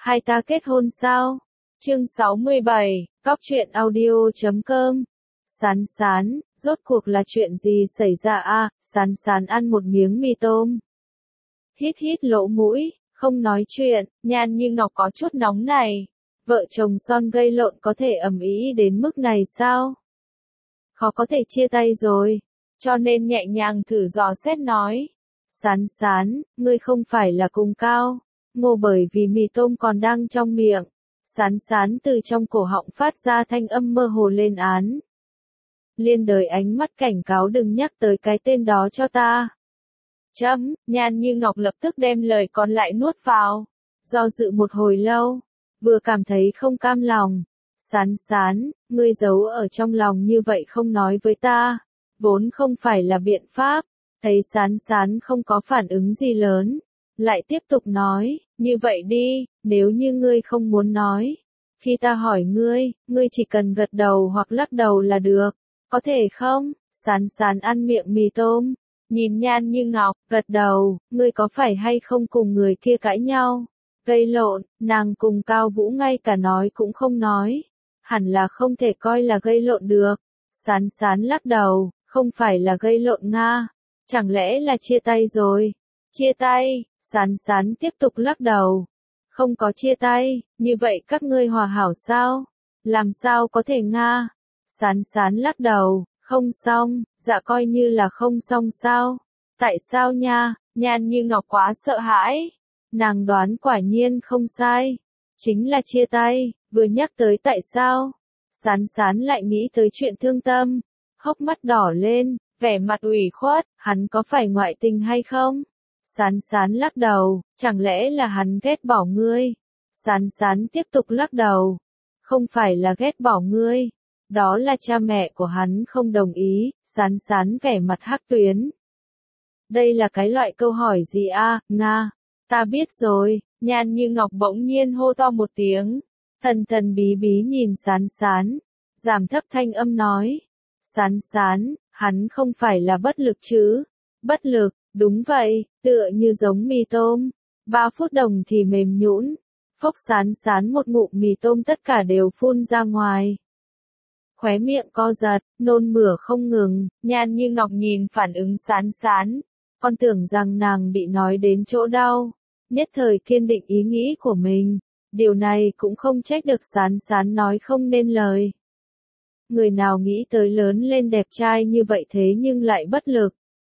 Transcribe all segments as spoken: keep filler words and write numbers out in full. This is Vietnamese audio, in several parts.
hai ta kết hôn sao? Chương sáu mươi bảy, Cóc truyện audio chấm com. Sán sán, rốt cuộc là chuyện gì xảy ra a? À, sán sán ăn một miếng mì tôm. Hít hít lỗ mũi, không nói chuyện, Nhan Như Ngọc có chút nóng này. Vợ chồng son gây lộn có thể ầm ĩ đến mức này sao? Khó có thể chia tay rồi, cho nên nhẹ nhàng thử dò xét nói. Sán sán, ngươi không phải là cùng Cao Ngô bởi vì mì tôm còn đang trong miệng. Sán sán từ trong cổ họng phát ra thanh âm mơ hồ lên án. Liên đời ánh mắt cảnh cáo đừng nhắc tới cái tên đó cho ta. Chấm, Nhan Như Ngọc lập tức đem lời còn lại nuốt vào. Do dự một hồi lâu, vừa cảm thấy không cam lòng. Sán sán, ngươi giấu ở trong lòng như vậy không nói với ta, vốn không phải là biện pháp. Thấy sán sán không có phản ứng gì lớn, lại tiếp tục nói, như vậy đi, nếu như ngươi không muốn nói, khi ta hỏi ngươi, ngươi chỉ cần gật đầu hoặc lắc đầu là được, có thể không? Sán sán ăn miệng mì tôm, nhìn Nhan Như Ngọc, gật đầu, ngươi có phải hay không cùng người kia cãi nhau, gây lộn? Nàng cùng Cao Vũ ngay cả nói cũng không nói, hẳn là không thể coi là gây lộn được. Sán sán lắc đầu, không phải là gây lộn nga, chẳng lẽ là chia tay rồi? Chia tay? Sán sán tiếp tục lắc đầu. Không có chia tay, như vậy các ngươi hòa hảo sao? Làm sao có thể nga? Sán sán lắc đầu, không xong, dạ coi như là không xong sao? Tại sao nha? Nhan Như Ngọc quá sợ hãi. Nàng đoán quả nhiên không sai. Chính là chia tay, vừa nhắc tới tại sao? Sán sán lại nghĩ tới chuyện thương tâm. Hốc mắt đỏ lên, vẻ mặt ủy khuất, hắn có phải ngoại tình hay không? Sán sán lắc đầu, chẳng lẽ là hắn ghét bỏ ngươi? Sán sán tiếp tục lắc đầu. Không phải là ghét bỏ ngươi, đó là cha mẹ của hắn không đồng ý. Sán sán vẻ mặt hắc tuyến. Đây là cái loại câu hỏi gì a? À? Nga, ta biết rồi. Nhan Như Ngọc bỗng nhiên hô to một tiếng, thần thần bí bí nhìn sán sán, giảm thấp thanh âm nói. Sán sán, hắn không phải là bất lực chứ? Bất lực, đúng vậy, tựa như giống mì tôm. Ba phút đồng thì mềm nhũn. Phốc sán sán một ngụm mì tôm tất cả đều phun ra ngoài. Khóe miệng co giật, nôn mửa không ngừng. Nhan Như Ngọc nhìn phản ứng sán sán, còn tưởng rằng nàng bị nói đến chỗ đau. Nhất thời kiên định ý nghĩ của mình. Điều này cũng không trách được sán sán nói không nên lời. Người nào nghĩ tới lớn lên đẹp trai như vậy thế nhưng lại bất lực.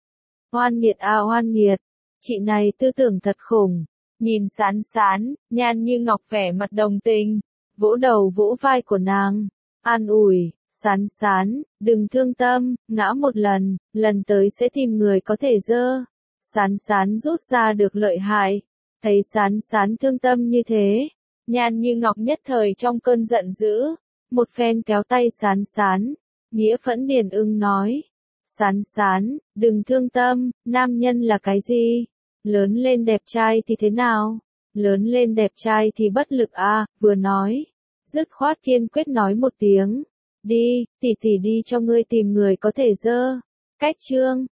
Oan nghiệt à oan nghiệt, chị này tư tưởng thật khủng. Nhìn sán sán, Nhan Như Ngọc vẻ mặt đồng tình, vỗ đầu vỗ vai của nàng, an ủi, sán sán, đừng thương tâm, ngã một lần, lần tới sẽ tìm người có thể dơ. Sán sán rút ra được lợi hại, thấy sán sán thương tâm như thế, Nhan Như Ngọc nhất thời trong cơn giận dữ, một phen kéo tay sán sán, nghĩa phẫn điền ưng nói. Sán sán, đừng thương tâm, nam nhân là cái gì? Lớn lên đẹp trai thì thế nào? Lớn lên đẹp trai thì bất lực à? Vừa nói, dứt khoát kiên quyết nói một tiếng. Đi, tỷ tỷ đi cho ngươi tìm người có thể dơ. Cách chương